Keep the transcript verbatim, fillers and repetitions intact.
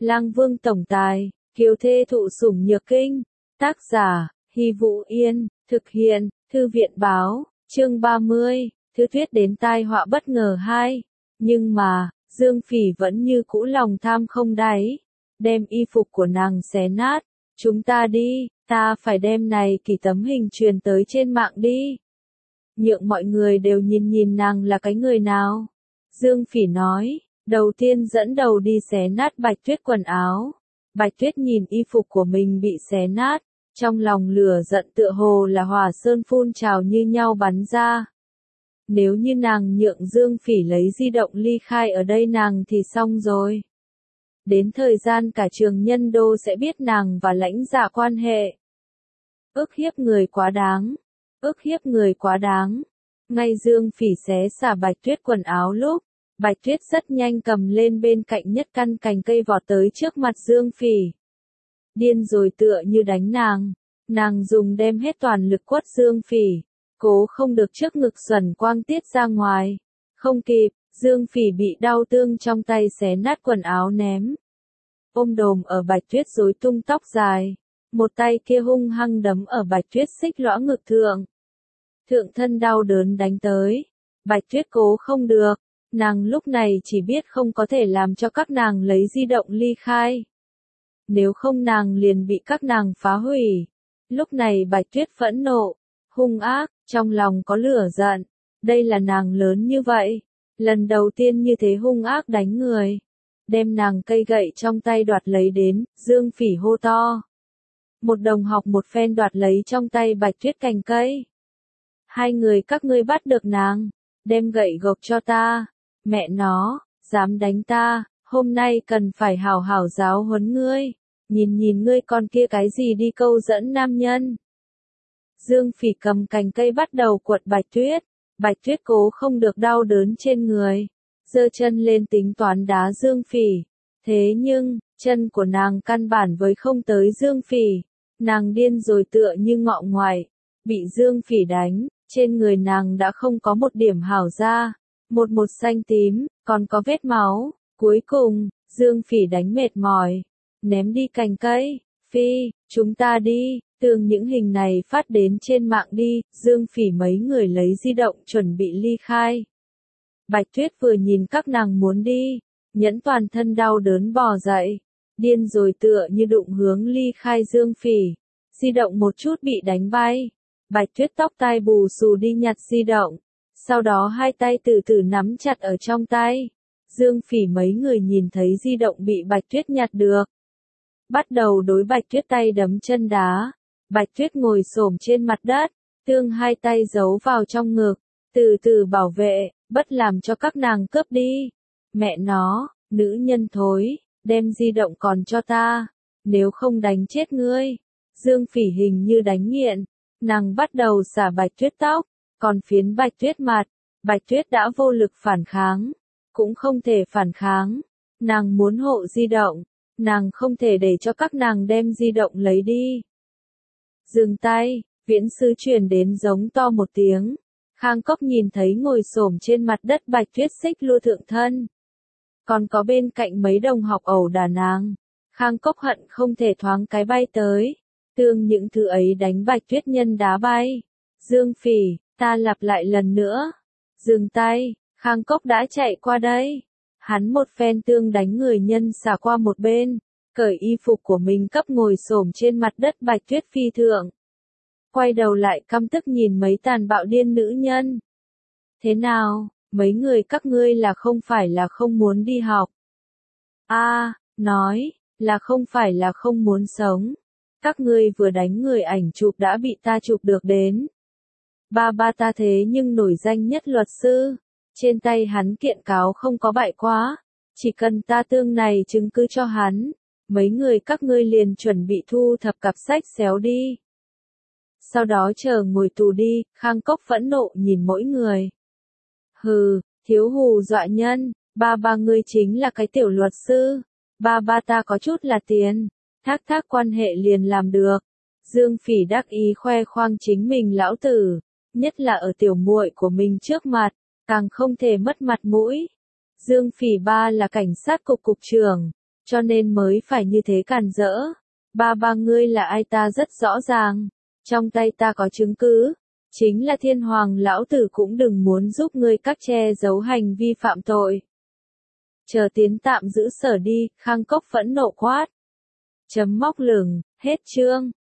Lang Vương tổng tài, kiều thê thụ sủng nhược kinh. Tác giả, Hy Vũ Yên, thực hiện, Thư viện báo, chương ba mươi, Thư Tuyết đến tai họa bất ngờ hai. Nhưng mà, Dương Phỉ vẫn như cũ lòng tham không đáy, đem y phục của nàng xé nát. Chúng ta đi, ta phải đem này kỳ tấm hình truyền tới trên mạng đi. Nhượng mọi người đều nhìn nhìn nàng là cái người nào. Dương Phỉ nói, đầu tiên dẫn đầu đi xé nát Bạch Tuyết quần áo. Bạch Tuyết nhìn y phục của mình bị xé nát, trong lòng lửa giận tựa hồ là hỏa sơn phun trào như nhau bắn ra. Nếu như nàng nhượng Dương Phỉ lấy di động ly khai ở đây nàng thì xong rồi. Đến thời gian cả trường nhân đô sẽ biết nàng và lãnh dạ quan hệ. Ức hiếp người quá đáng. Ức hiếp người quá đáng. Ngay Dương Phỉ xé xả Bạch Tuyết quần áo lúc, Bạch Tuyết rất nhanh cầm lên bên cạnh nhất căn cành cây vọt tới trước mặt Dương Phỉ. Điên rồi tựa như đánh nàng. Nàng dùng đem hết toàn lực quất Dương Phỉ, cố không được trước ngực xuẩn quang tiết ra ngoài. Không kịp, Dương Phỉ bị đau tương trong tay xé nát quần áo ném. Ôm đồm ở Bạch Tuyết rối tung tóc dài. Một tay kia hung hăng đấm ở Bạch Tuyết xích lõa ngực thượng. Thượng thân đau đớn đánh tới. Bạch Tuyết cố không được. Nàng lúc này chỉ biết không có thể làm cho các nàng lấy di động ly khai. Nếu không nàng liền bị các nàng phá hủy. Lúc này Bạch Tuyết phẫn nộ, hung ác, trong lòng có lửa giận. Đây là nàng lớn như vậy. Lần đầu tiên như thế hung ác đánh người. Đem nàng cây gậy trong tay đoạt lấy đến, Dương Phỉ hô to. Một đồng học một phen đoạt lấy trong tay Bạch Tuyết cành cây. Hai người các ngươi bắt được nàng, đem gậy gộc cho ta. Mẹ nó, dám đánh ta, hôm nay cần phải hảo hảo giáo huấn ngươi. Nhìn nhìn ngươi con kia cái gì đi câu dẫn nam nhân. Dương Phỉ cầm cành cây bắt đầu quật Bạch Tuyết. Bạch Tuyết cố không được đau đớn trên người. Giơ chân lên tính toán đá Dương Phỉ. Thế nhưng, chân của nàng căn bản với không tới Dương Phỉ. Nàng điên rồi tựa như ngọ ngoại. Bị Dương Phỉ đánh, trên người nàng đã không có một điểm hảo ra. Một một xanh tím, còn có vết máu. Cuối cùng, Dương Phỉ đánh mệt mỏi. Ném đi cành cây. Phi, chúng ta đi. Tường những hình này phát đến trên mạng đi. Dương Phỉ mấy người lấy di động chuẩn bị ly khai. Bạch Tuyết vừa nhìn các nàng muốn đi, nhẫn toàn thân đau đớn bò dậy, điên rồi tựa như đụng hướng ly khai Dương Phỉ. Di động một chút bị đánh bay. Bạch Tuyết tóc tai bù xù đi nhặt di động, sau đó hai tay từ từ nắm chặt ở trong tay. Dương Phỉ mấy người nhìn thấy di động bị Bạch Tuyết nhặt được, bắt đầu đối Bạch Tuyết tay đấm chân đá. Bạch Tuyết ngồi xổm trên mặt đất, tương hai tay giấu vào trong ngực, từ từ bảo vệ, bất làm cho các nàng cướp đi. Mẹ nó, nữ nhân thối, đem di động còn cho ta, nếu không đánh chết ngươi. Dương Phỉ hình như đánh nghiện, nàng bắt đầu xả Bạch Tuyết tóc, còn phiến Bạch Tuyết mặt. Bạch Tuyết đã vô lực phản kháng, cũng không thể phản kháng. Nàng muốn hộ di động, nàng không thể để cho các nàng đem di động lấy đi. Dừng tay, viễn sư truyền đến giống to một tiếng. Khang Cốc nhìn thấy ngồi xổm trên mặt đất Bạch Tuyết xích lua thượng thân. Còn có bên cạnh mấy đồng học ẩu đả nàng. Khang Cốc hận không thể thoáng cái bay tới. Tương những thứ ấy đánh Bạch Tuyết nhân đá bay. Dương Phỉ, ta lặp lại lần nữa. Dừng tay, Khang Cốc đã chạy qua đây. Hắn một phen tương đánh người nhân xả qua một bên. Cởi y phục của mình cấp ngồi xổm trên mặt đất Bạch Tuyết phi thượng. Quay đầu lại căm tức nhìn mấy tàn bạo điên nữ nhân. Thế nào, mấy người các ngươi là không phải là không muốn đi học? A, à, nói, là không phải là không muốn sống. Các ngươi vừa đánh người ảnh chụp đã bị ta chụp được đến. Ba ba ta thế nhưng nổi danh nhất luật sư. Trên tay hắn kiện cáo không có bại quá. Chỉ cần ta tương này chứng cứ cho hắn. Mấy người các ngươi liền chuẩn bị thu thập cặp sách xéo đi. Sau đó chờ ngồi tù đi. Khang Cốc phẫn nộ nhìn mỗi người. Hừ, thiếu hù dọa nhân. Ba ba ngươi chính là cái tiểu luật sư. Ba ba ta có chút là tiền. Thác thác quan hệ liền làm được. Dương Phỉ đắc ý khoe khoang chính mình lão tử. Nhất là ở tiểu muội của mình trước mặt. Càng không thể mất mặt mũi. Dương Phỉ ba là cảnh sát cục cục trưởng. cho nên mới phải như thế cản rỡ. Ba ba ngươi là ai ta rất rõ ràng, trong tay ta có chứng cứ, chính là thiên hoàng lão tử cũng đừng muốn giúp ngươi các che giấu hành vi phạm tội. Chờ tiến tạm giữ sở đi, Khang Cốc phẫn nộ quát. Chấm móc lửng, hết chương.